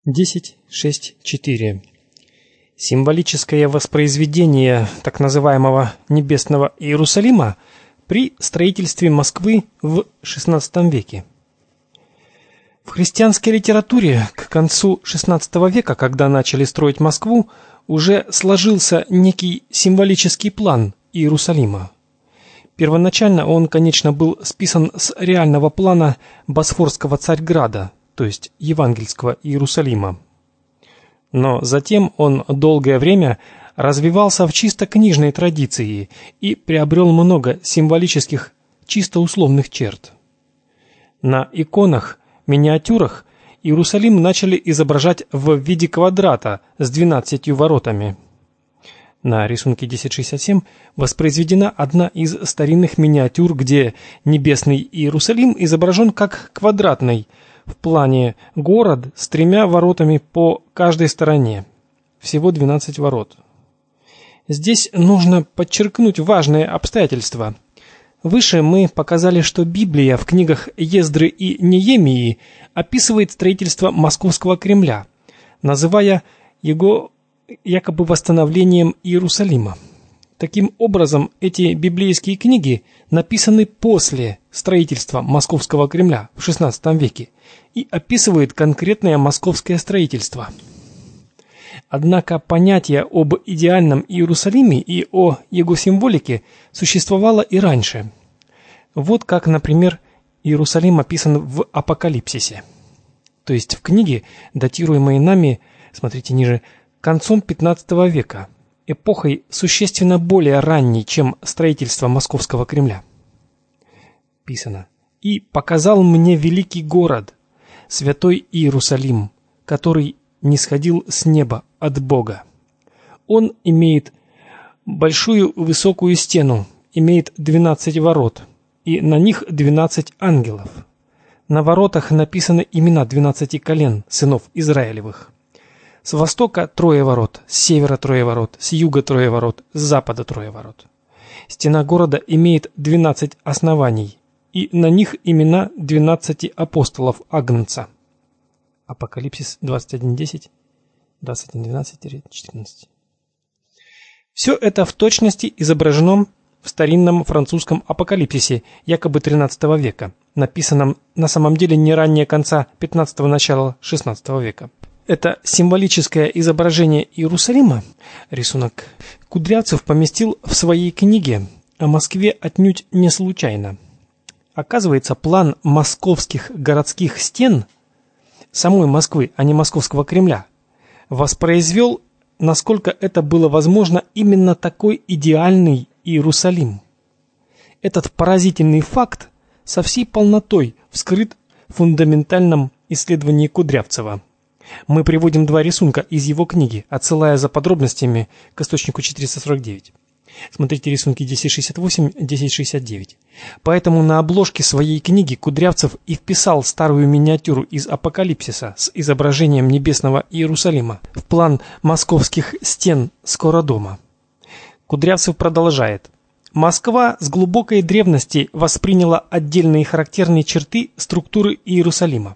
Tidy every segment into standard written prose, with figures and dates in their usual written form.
10.6.4. Символическое воспроизведение так называемого Небесного Иерусалима при строительстве Москвы в XVI веке. В христианской литературе к концу XVI века, когда начали строить Москву, уже сложился некий символический план Иерусалима. Первоначально он, конечно, был списан с реального плана Босфорского Царьграда, то есть Евангельского Иерусалима. Но затем он долгое время развивался в чисто книжной традиции и приобрел много символических, чисто условных черт. На иконах, миниатюрах Иерусалим начали изображать в виде квадрата с 12 воротами. На рисунке 10.67 воспроизведена одна из старинных миниатюр, где небесный Иерусалим изображен как квадратный, в плане город с 3 воротами по каждой стороне. Всего 12 ворот. Здесь нужно подчеркнуть важное обстоятельство. Выше мы показали, что Библия в книгах Ездры и Неемии описывает строительство Московского Кремля, называя его якобы восстановлением Иерусалима. Таким образом, эти библейские книги написаны после строительства Московского Кремля в XVI веке и описывают конкретное московское строительство. Однако понятие об идеальном Иерусалиме и о его символике существовало и раньше. Вот как, например, Иерусалим описан в Апокалипсисе. То есть в книге, датируемой нами, смотрите ниже, концом XV века, эпохой существенно более ранней, чем строительство Московского Кремля. Писано: «И показал мне великий город, святой Иерусалим, который нисходил с неба от Бога. Он имеет большую высокую стену, имеет 12 ворот, и на них 12 ангелов. На воротах написаны имена 12 колен сынов Израилевых. С востока 3 ворот, с севера 3 ворот, с юга 3 ворот, с запада 3 ворот. Стена города имеет 12 оснований, и на них имена 12 апостолов Агнца». Апокалипсис 21.10, 21.12-14. Все это в точности изображено в старинном французском апокалипсисе, якобы XIII века, написанном на самом деле не ранее конца XV – начала XVI века. Это символическое изображение Иерусалима, рисунок, Кудрявцев поместил в своей книге о Москве отнюдь не случайно. Оказывается, план московских городских стен, самой Москвы, а не Московского Кремля, воспроизвел, насколько это было возможно, именно такой идеальный Иерусалим. Этот поразительный факт со всей полнотой вскрыт в фундаментальном исследовании Кудрявцева. Мы приводим 2 рисунка из его книги, отсылая за подробностями к источнику 449. Смотрите рисунки 10.68, 10.69. Поэтому на обложке своей книги Кудрявцев и вписал старую миниатюру из Апокалипсиса с изображением небесного Иерусалима в план московских стен Скородома. Кудрявцев продолжает. Москва с глубокой древности восприняла отдельные характерные черты структуры Иерусалима.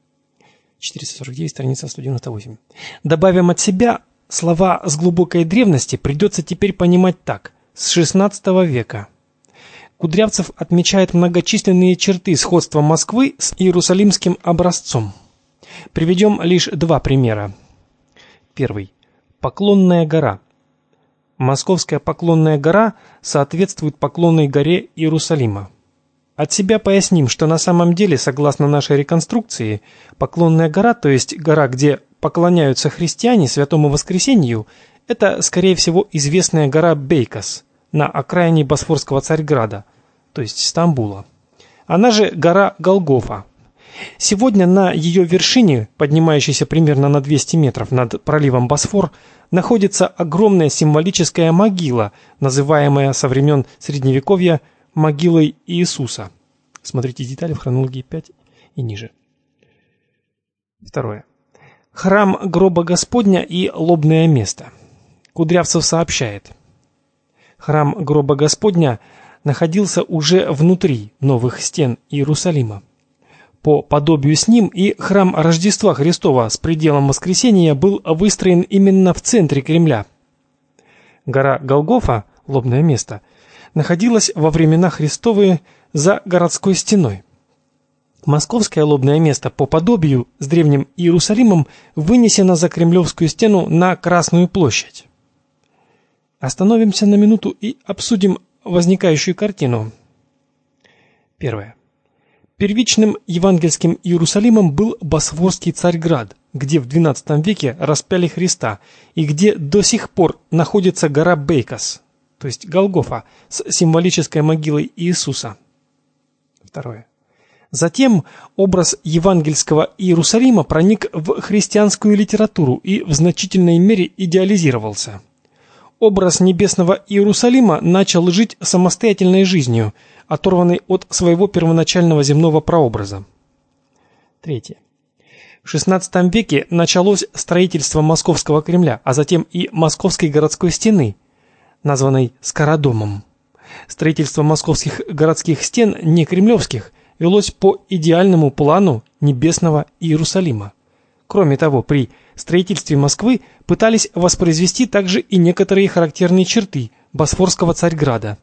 449, страница 198. Добавим от себя, слова «с глубокой древности» придется теперь понимать так: с XVI века. Кудрявцев отмечает многочисленные черты сходства Москвы с иерусалимским образцом. Приведем лишь 2 примера. Первый. Поклонная гора. Московская Поклонная гора соответствует Поклонной горе Иерусалима. От себя поясним, что на самом деле, согласно нашей реконструкции, Поклонная гора, то есть гора, где поклоняются христиане Святому Воскресению, это, скорее всего, известная гора Бейкос на окраине Босфорского Царьграда, то есть Стамбула. Она же гора Голгофа. Сегодня на ее вершине, поднимающейся примерно на 200 метров над проливом Босфор, находится огромная символическая могила, называемая со времен Средневековья могилой Иисуса. Смотрите детали в хронологии 5 и ниже. Второе. Храм гроба Господня и лобное место. Кудрявцев сообщает. Храм гроба Господня находился уже внутри новых стен Иерусалима. по подобию с ним, и храм Рождества Христова с пределом Воскресения был выстроен именно в центре Кремля. Гора Голгофа, лобное место, находилась во времена Христовые за городской стеной. Московское лобное место по подобию с древним Иерусалимом вынесено за Кремлевскую стену на Красную площадь. Остановимся на минуту и обсудим возникающую картину. Первое. Первичным евангельским Иерусалимом был Босфорский Царьград, где в XII веке распяли Христа и где до сих пор находится гора Бейкос, то есть Голгофа, с символической могилой Иисуса. Второе. Затем образ евангельского Иерусалима проник в христианскую литературу и в значительной мере идеализировался. Образ небесного Иерусалима начал жить самостоятельной жизнью, оторванной от своего первоначального земного прообраза. Третье. В XVI веке началось строительство Московского Кремля, а затем и Московской городской стены, названной Скородомом. Строительство московских городских стен, не кремлевских, велось по идеальному плану небесного Иерусалима. Кроме того, при строительстве Москвы пытались воспроизвести также и некоторые характерные черты Босфорского Царьграда.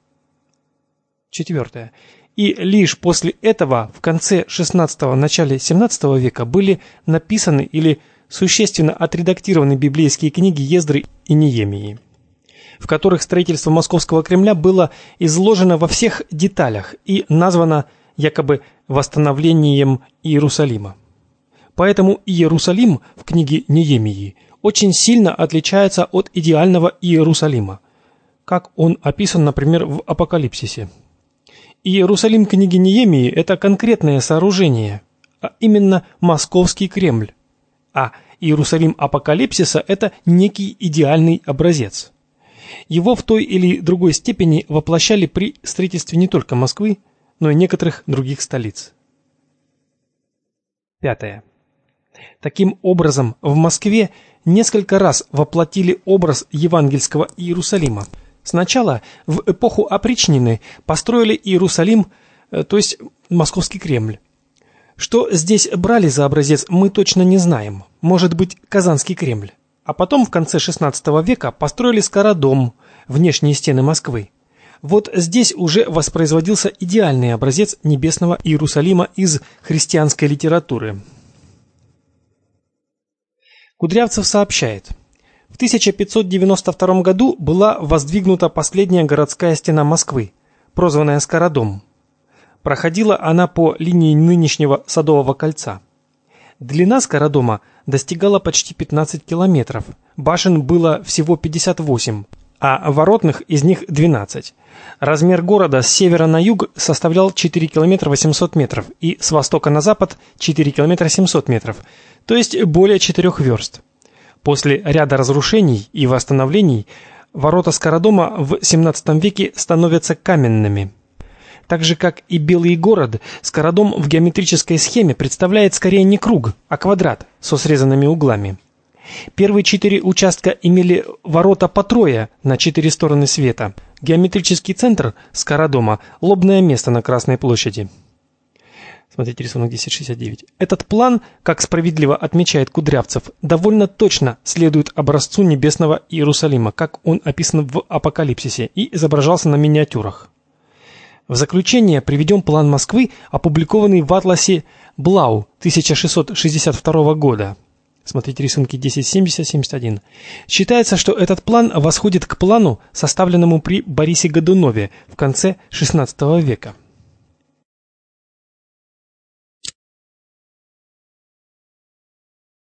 Четвертое. И лишь после этого в конце XVI – начале XVII века были написаны или существенно отредактированы библейские книги Ездры и Неемии, в которых строительство Московского Кремля было изложено во всех деталях и названо якобы восстановлением Иерусалима. Поэтому Иерусалим в книге Неемии очень сильно отличается от идеального Иерусалима, как он описан, например, в Апокалипсисе. Иерусалим книги Неемии – это конкретное сооружение, а именно Московский Кремль, а Иерусалим Апокалипсиса – это некий идеальный образец. Его в той или другой степени воплощали при строительстве не только Москвы, но и некоторых других столиц. Пятое. Таким образом, в Москве несколько раз воплотили образ евангельского Иерусалима. Сначала, в эпоху опричнины, построили Иерусалим, то есть Московский Кремль. Что здесь брали за образец, мы точно не знаем. Может быть, Казанский Кремль. А потом, в конце XVI века, построили Скородом, внешние стены Москвы. Вот здесь уже воспроизводился идеальный образец небесного Иерусалима из христианской литературы. Кудрявцев сообщает: в 1592 году была воздвигнута последняя городская стена Москвы, прозванная Скородом. Проходила она по линии нынешнего Садового кольца. Длина Скородома достигала почти 15 километров, башен было всего 58, а воротных из них 12. Размер города с севера на юг составлял 4 километра 800 метров и с востока на запад 4 километра 700 метров, то есть более 4 верст. После ряда разрушений и восстановлений ворота Скородома в XVII веке становятся каменными. Так же, как и Белый город, Скородом в геометрической схеме представляет скорее не круг, а квадрат со срезанными углами. Первые 4 участка имели ворота по трое на 4 стороны света. Геометрический центр Скородома – лобное место на Красной площади. Смотрите рисунок 1069. Этот план, как справедливо отмечает Кудрявцев, довольно точно следует образцу небесного Иерусалима, как он описан в Апокалипсисе и изображался на миниатюрах. В заключение приведем план Москвы, опубликованный в атласе Блау 1662 года. Смотрите рисунки 1070-71. Считается, что этот план восходит к плану, составленному при Борисе Годунове в конце XVI века.